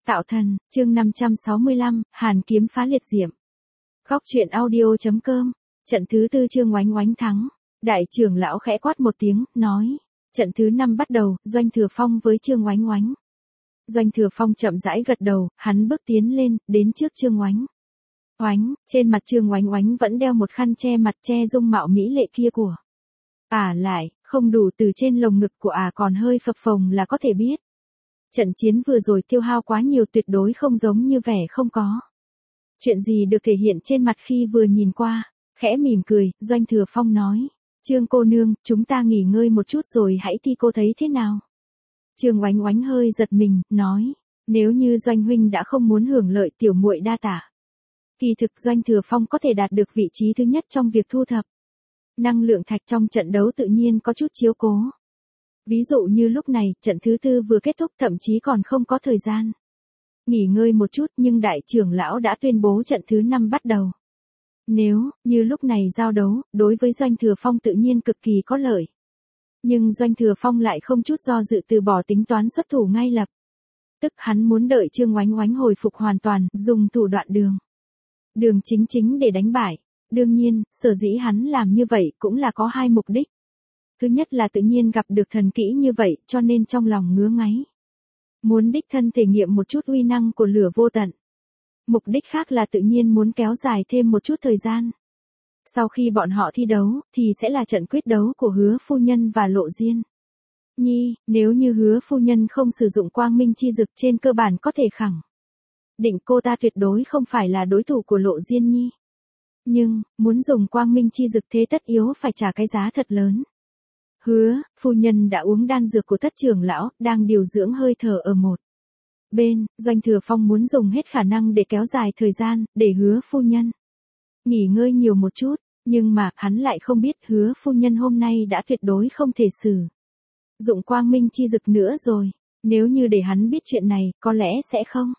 Tạo thần, chương 565, Hàn kiếm phá liệt diệm. Góc truyện audio.com, trận thứ 4 chương Oánh Oánh thắng. Đại trưởng lão khẽ quát một tiếng, nói. Trận thứ 5 bắt đầu, Doanh Thừa Phong với Trương Oánh Oánh. Doanh Thừa Phong chậm rãi gật đầu, hắn bước tiến lên, đến trước Trương Oánh Oánh, trên mặt Trương Oánh Oánh vẫn đeo một khăn che mặt che dung mạo mỹ lệ kia của. Lại, không đủ từ trên lồng ngực của còn hơi phập phồng là có thể biết. Trận chiến vừa rồi tiêu hao quá nhiều, tuyệt đối không giống như vẻ không có. Chuyện gì được thể hiện trên mặt khi vừa nhìn qua, khẽ mỉm cười, Doanh Thừa Phong nói. Trương cô nương, chúng ta nghỉ ngơi một chút rồi hãy thi cô thấy thế nào. Trương Oánh Oánh hơi giật mình, nói. Nếu như Doanh huynh đã không muốn hưởng lợi tiểu muội đa tạ. Kỳ thực Doanh Thừa Phong có thể đạt được vị trí thứ nhất trong việc thu thập năng lượng thạch trong trận đấu tự nhiên có chút chiếu cố. Ví dụ như lúc này, trận thứ 4 vừa kết thúc, thậm chí còn không có thời gian nghỉ ngơi một chút, nhưng đại trưởng lão đã tuyên bố trận thứ 5 bắt đầu. Nếu như lúc này giao đấu, đối với Doanh Thừa Phong tự nhiên cực kỳ có lợi. Nhưng Doanh Thừa Phong lại không chút do dự từ bỏ tính toán xuất thủ ngay lập tức, hắn muốn đợi Trương Oánh Oánh hồi phục hoàn toàn, dùng thủ đoạn đường chính để đánh bại. Đương nhiên, sở dĩ hắn làm như vậy cũng là có hai mục đích. Thứ nhất là tự nhiên gặp được thần kỹ như vậy, cho nên trong lòng ngứa ngáy. Muốn đích thân thể nghiệm một chút uy năng của lửa vô tận. Mục đích khác là tự nhiên muốn kéo dài thêm một chút thời gian. Sau khi bọn họ thi đấu, thì sẽ là trận quyết đấu của Hứa phu nhân và Lộ Diên Nhi. Nếu như Hứa phu nhân không sử dụng quang minh chi dực, trên cơ bản có thể khẳng định cô ta tuyệt đối không phải là đối thủ của Lộ Diên Nhi. Nhưng, muốn dùng quang minh chi dực thế tất yếu phải trả cái giá thật lớn. Hứa phu nhân đã uống đan dược của Thất trưởng lão, đang điều dưỡng hơi thở ở một bên. Doanh Thừa Phong muốn dùng hết khả năng để kéo dài thời gian, để Hứa phu nhân nghỉ ngơi nhiều một chút. Nhưng mà, hắn lại không biết Hứa phu nhân hôm nay đã tuyệt đối không thể sử dụng quang minh chi dực nữa rồi. Nếu như để hắn biết chuyện này, có lẽ sẽ không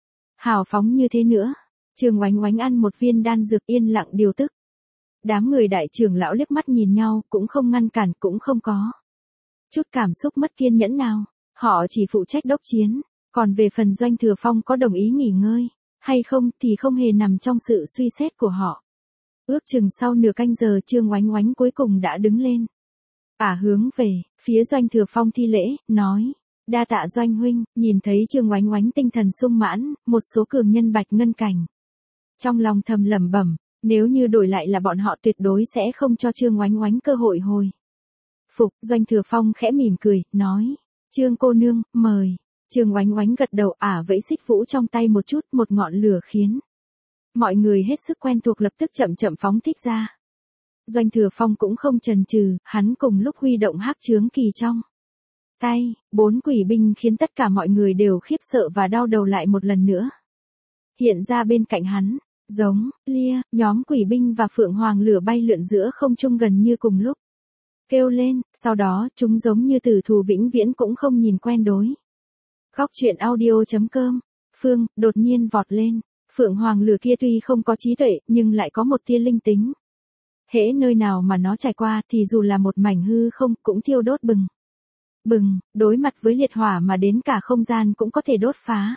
hào phóng như thế nữa. Trương Oánh Oánh ăn một viên đan dược, yên lặng điều tức. Đám người đại trưởng lão liếc mắt nhìn nhau, cũng không ngăn cản, cũng không có chút cảm xúc mất kiên nhẫn nào. Họ chỉ phụ trách đốc chiến. Còn về phần Doanh Thừa Phong có đồng ý nghỉ ngơi hay không thì không hề nằm trong sự suy xét của họ. Ước chừng sau nửa canh giờ, Trương Oánh Oánh cuối cùng đã đứng lên. Hướng về phía Doanh Thừa Phong thi lễ, nói. Đa tạ Doanh huynh. Nhìn thấy Trương Oánh Oánh tinh thần sung mãn, một số cường nhân Bạch Ngân Cảnh trong lòng thầm lẩm bẩm, nếu như đổi lại là bọn họ tuyệt đối sẽ không cho Trương Oánh Oánh cơ hội hồi phục. Doanh Thừa Phong khẽ mỉm cười, nói. Trương cô nương, mời. Trương Oánh Oánh gật đầu, vẫy xích vũ trong tay một chút, một ngọn lửa khiến mọi người hết sức quen thuộc lập tức chậm chậm phóng thích ra. Doanh Thừa Phong cũng không chần chừ, hắn cùng lúc huy động hắc chướng kỳ trong tay. 4 quỷ binh khiến tất cả mọi người đều khiếp sợ và đau đầu lại một lần nữa hiện ra bên cạnh hắn. Giống lia, nhóm quỷ binh và phượng hoàng lửa bay lượn giữa không trung gần như cùng lúc kêu lên, sau đó chúng giống như tử thù vĩnh viễn cũng không nhìn quen đối. Góc truyện audio.com, Phương đột nhiên vọt lên. Phượng hoàng lửa kia tuy không có trí tuệ, nhưng lại có một tia linh tính. Hễ nơi nào mà nó trải qua thì dù là một mảnh hư không cũng thiêu đốt bừng, đối mặt với liệt hỏa mà đến cả không gian cũng có thể đốt phá.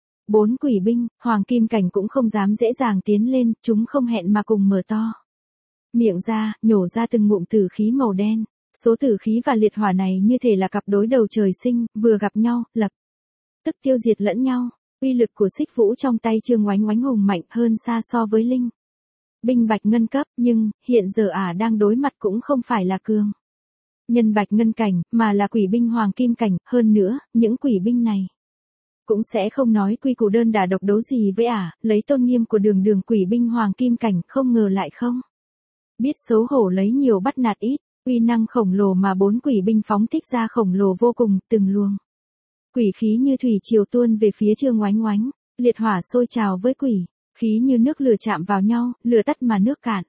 4 quỷ binh, hoàng kim cảnh cũng không dám dễ dàng tiến lên, chúng không hẹn mà cùng mở to miệng ra, nhổ ra từng ngụm tử khí màu đen. Số tử khí và liệt hỏa này như thể là cặp đối đầu trời sinh, vừa gặp nhau, lập tức tiêu diệt lẫn nhau. Uy lực của xích vũ trong tay Trương Oánh Oánh hùng mạnh hơn xa so với linh binh Bạch Ngân cấp, nhưng hiện giờ đang đối mặt cũng không phải là cường nhân Bạch Ngân cảnh, mà là quỷ binh hoàng kim cảnh. Hơn nữa, những quỷ binh này cũng sẽ không nói quy củ đơn đả độc đấu gì với lấy tôn nghiêm của đường quỷ binh hoàng kim cảnh, không ngờ lại không biết xấu hổ lấy nhiều bắt nạt ít. Uy năng khổng lồ mà 4 quỷ binh phóng thích ra khổng lồ vô cùng, từng luồng quỷ khí như thủy triều tuôn về phía Trương Oánh Oánh. Liệt hỏa sôi trào với quỷ khí như nước lửa chạm vào nhau, lửa tắt mà nước cạn.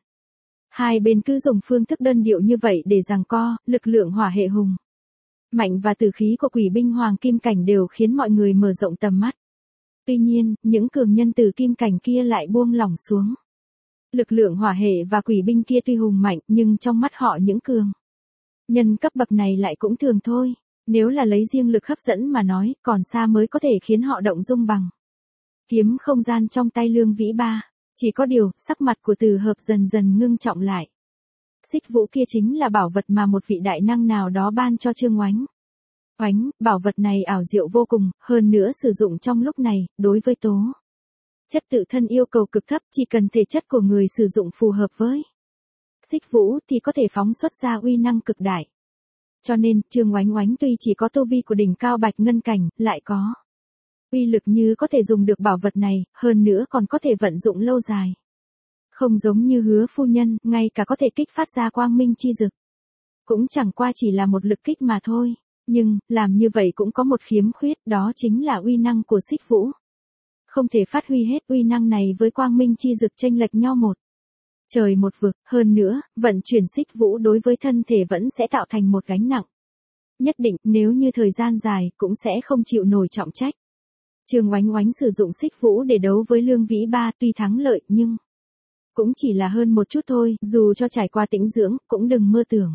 Hai bên cứ dùng phương thức đơn điệu như vậy để giằng co. Lực lượng hỏa hệ hùng mạnh và tử khí của quỷ binh hoàng kim cảnh đều khiến mọi người mở rộng tầm mắt. Tuy nhiên, những cường nhân tử kim cảnh kia lại buông lỏng xuống. Lực lượng hỏa hệ và quỷ binh kia tuy hùng mạnh, nhưng trong mắt họ những cường nhân cấp bậc này lại cũng thường thôi. Nếu là lấy riêng lực hấp dẫn mà nói, còn xa mới có thể khiến họ động dung bằng kiếm không gian trong tay Lương Vĩ Ba. Chỉ có điều, sắc mặt của Từ Hợp dần dần ngưng trọng lại. Xích vũ kia chính là bảo vật mà một vị đại năng nào đó ban cho Trương Oánh. Oánh, bảo vật này ảo diệu vô cùng, hơn nữa sử dụng trong lúc này, đối với tố chất tự thân yêu cầu cực thấp, chỉ cần thể chất của người sử dụng phù hợp với xích vũ thì có thể phóng xuất ra uy năng cực đại. Cho nên, Trương Oánh Oánh tuy chỉ có tu vi của đỉnh cao bạch ngân cảnh, lại có uy lực như có thể dùng được bảo vật này, hơn nữa còn có thể vận dụng lâu dài. Không giống như Hứa phu nhân, ngay cả có thể kích phát ra quang minh chi dực. Cũng chẳng qua chỉ là một lực kích mà thôi. Nhưng, làm như vậy cũng có một khiếm khuyết, đó chính là uy năng của xích vũ. Không thể phát huy hết uy năng này với quang minh chi dực chênh lệch nhau một trời một vực, hơn nữa, vận chuyển xích vũ đối với thân thể vẫn sẽ tạo thành một gánh nặng. Nhất định, nếu như thời gian dài, cũng sẽ không chịu nổi trọng trách. Trương Oánh Oánh sử dụng xích vũ để đấu với Lương Vĩ Ba tuy thắng lợi nhưng cũng chỉ là hơn một chút thôi, dù cho trải qua tĩnh dưỡng, cũng đừng mơ tưởng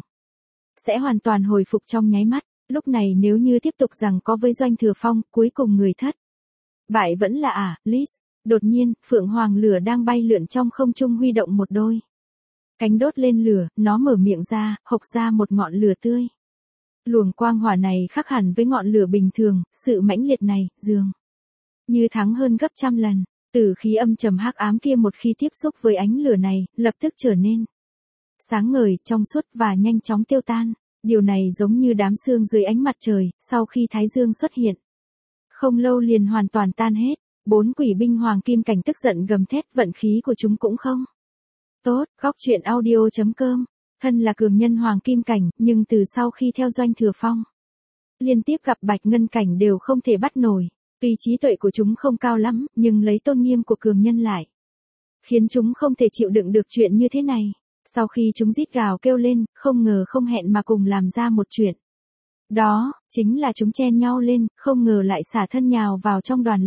sẽ hoàn toàn hồi phục trong nháy mắt. Lúc này nếu như tiếp tục rằng có với Doanh Thừa Phong, cuối cùng người thất bại vẫn là Liz. Đột nhiên, Phượng Hoàng lửa đang bay lượn trong không trung huy động một đôi cánh đốt lên lửa, nó mở miệng ra, hộc ra một ngọn lửa tươi. Luồng quang hỏa này khác hẳn với ngọn lửa bình thường, sự mãnh liệt này, dường như thắng hơn gấp trăm lần. Tử khí âm trầm hắc ám kia một khi tiếp xúc với ánh lửa này, lập tức trở nên sáng ngời, trong suốt và nhanh chóng tiêu tan. Điều này giống như đám sương dưới ánh mặt trời, sau khi thái dương xuất hiện. Không lâu liền hoàn toàn tan hết. 4 quỷ binh hoàng kim cảnh tức giận gầm thét, vận khí của chúng cũng không tốt. Góc truyện audio.com. Thân là cường nhân hoàng kim cảnh, nhưng từ sau khi theo Doanh Thừa Phong, liên tiếp gặp bạch ngân cảnh đều không thể bắt nổi. Tuy trí tuệ của chúng không cao lắm, nhưng lấy tôn nghiêm của cường nhân lại khiến chúng không thể chịu đựng được chuyện như thế này. Sau khi chúng rít gào kêu lên, không ngờ không hẹn mà cùng làm ra một chuyện. Đó, chính là chúng chen nhau lên, không ngờ lại xả thân nhào vào trong đoàn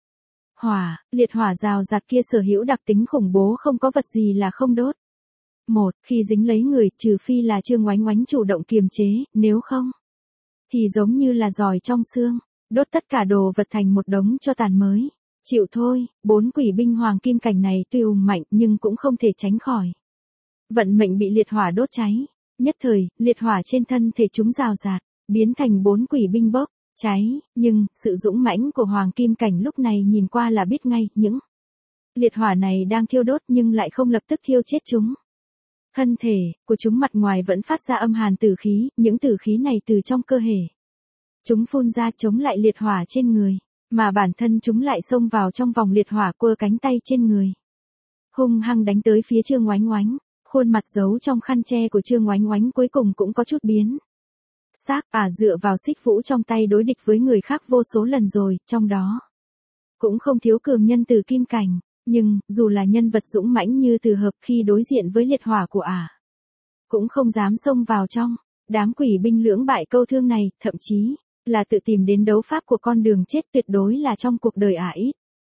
liệt hỏa rào rạt kia sở hữu đặc tính khủng bố, không có vật gì là không đốt. Khi dính lấy người, trừ phi là Trương Oánh Oánh chủ động kiềm chế, nếu không thì giống như là giòi trong xương, đốt tất cả đồ vật thành một đống tro tàn mới. Chịu thôi, 4 quỷ binh hoàng kim cảnh này tuy hùng mạnh nhưng cũng không thể tránh khỏi vận mệnh bị liệt hỏa đốt cháy. Nhất thời, liệt hỏa trên thân thể chúng rào rạt, biến thành 4 quỷ binh bốc cháy, nhưng sự dũng mãnh của hoàng kim cảnh lúc này nhìn qua là biết ngay, những liệt hỏa này đang thiêu đốt nhưng lại không lập tức thiêu chết chúng. Thân thể của chúng mặt ngoài vẫn phát ra âm hàn tử khí, những tử khí này từ trong cơ thể chúng phun ra chống lại liệt hỏa trên người, mà bản thân chúng lại xông vào trong vòng liệt hỏa, quơ cánh tay trên người, hung hăng đánh tới phía Trương Oánh Oánh. Khuôn mặt giấu trong khăn che của Trương Oánh Oánh cuối cùng cũng có chút biến xác. Dựa vào xích vũ trong tay đối địch với người khác vô số lần rồi, trong đó cũng không thiếu cường nhân từ kim cảnh. Nhưng, dù là nhân vật dũng mãnh như Từ Hợp, khi đối diện với liệt hỏa của cũng không dám xông vào trong đám quỷ binh lưỡng bại câu thương này, thậm chí là tự tìm đến đấu pháp của con đường chết, tuyệt đối là trong cuộc đời ít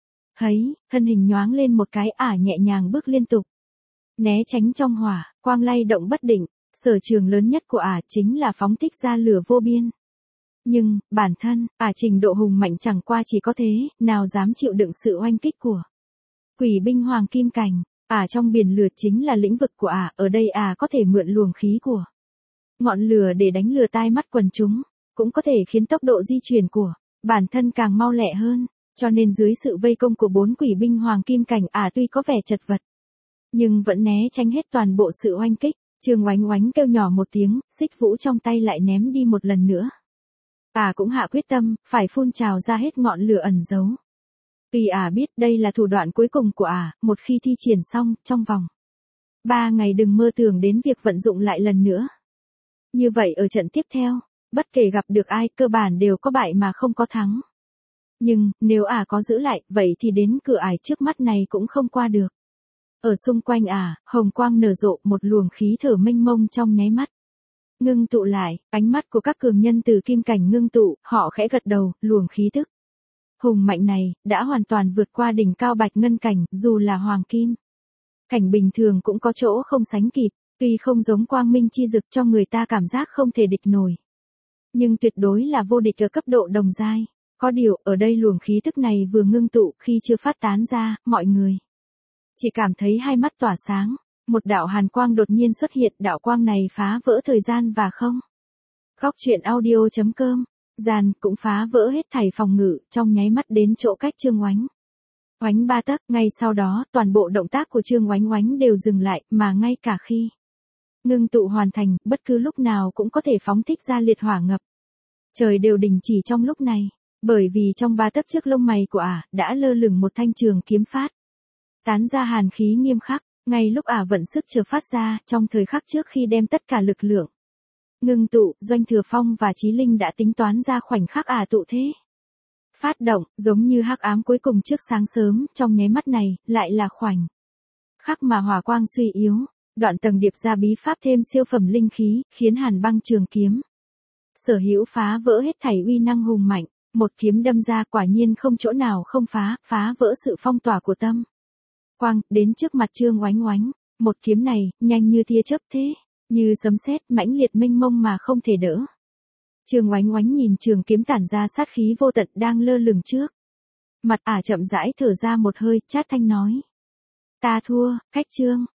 thấy. Thân hình nhoáng lên một cái, nhẹ nhàng bước liên tục né tránh trong hỏa quang lay động bất định. Sở trường lớn nhất của chính là phóng thích ra lửa vô biên. Nhưng, bản thân, trình độ hùng mạnh chẳng qua chỉ có thế, nào dám chịu đựng sự oanh kích của quỷ binh hoàng kim cảnh. Trong biển lửa chính là lĩnh vực của ở đây có thể mượn luồng khí của ngọn lửa để đánh lừa tai mắt quần chúng, cũng có thể khiến tốc độ di chuyển của bản thân càng mau lẹ hơn. Cho nên dưới sự vây công của 4 quỷ binh hoàng kim cảnh, tuy có vẻ chật vật, nhưng vẫn né tránh hết toàn bộ sự oanh kích. Trương Oánh Oánh kêu nhỏ một tiếng, xích vũ trong tay lại ném đi một lần nữa. Cũng hạ quyết tâm, phải phun trào ra hết ngọn lửa ẩn giấu. Vì biết đây là thủ đoạn cuối cùng của một khi thi triển xong, trong vòng 3 ngày đừng mơ tưởng đến việc vận dụng lại lần nữa. Như vậy ở trận tiếp theo, bất kể gặp được ai, cơ bản đều có bại mà không có thắng. Nhưng, nếu có giữ lại, vậy thì đến cửa trước mắt này cũng không qua được. Ở xung quanh hồng quang nở rộ, một luồng khí thở mênh mông trong nháy mắt ngưng tụ lại. Ánh mắt của các cường nhân từ kim cảnh ngưng tụ, họ khẽ gật đầu. Luồng khí tức hùng mạnh này đã hoàn toàn vượt qua đỉnh cao bạch ngân cảnh, dù là hoàng kim cảnh bình thường cũng có chỗ không sánh kịp. Tuy không giống quang minh chi dực cho người ta cảm giác không thể địch nổi, nhưng tuyệt đối là vô địch ở cấp độ đồng giai. Có điều, ở đây luồng khí tức này vừa ngưng tụ khi chưa phát tán ra, mọi người chỉ cảm thấy hai mắt tỏa sáng, một đạo hàn quang đột nhiên xuất hiện, đạo quang này phá vỡ thời gian và không. Góc truyện audio.com, gian cũng phá vỡ hết thảy phòng ngự, trong nháy mắt đến chỗ cách Trương Oánh. Oánh 3 tấc, ngay sau đó, toàn bộ động tác của Trương Oánh Oánh đều dừng lại, mà ngay cả khi ngưng tụ hoàn thành, bất cứ lúc nào cũng có thể phóng thích ra liệt hỏa ngập trời đều đình chỉ trong lúc này, bởi vì trong 3 tấc trước lông mày của ả đã lơ lửng một thanh trường kiếm phát tán ra hàn khí nghiêm khắc, ngay lúc ả vận sức chờ phát ra, trong thời khắc trước khi đem tất cả lực lượng ngưng tụ, Doanh Thừa Phong và Chí Linh đã tính toán ra khoảnh khắc ả tụ thế phát động, giống như hắc ám cuối cùng trước sáng sớm, trong nháy mắt này, lại là khoảnh khắc mà hỏa quang suy yếu, đoạn tầng điệp ra bí pháp thêm siêu phẩm linh khí, khiến Hàn Băng trường kiếm sở hữu phá vỡ hết thảy uy năng hùng mạnh, một kiếm đâm ra quả nhiên không chỗ nào không phá vỡ sự phong tỏa của tâm quang, đến trước mặt Trương Oánh Oánh, một kiếm này, nhanh như tia chớp thế, như sấm sét, mãnh liệt mênh mông mà không thể đỡ. Trương Oánh Oánh nhìn trường kiếm tản ra sát khí vô tận đang lơ lửng trước mặt ả, chậm rãi thở ra một hơi, chát thanh nói: "Ta thua, cách Trương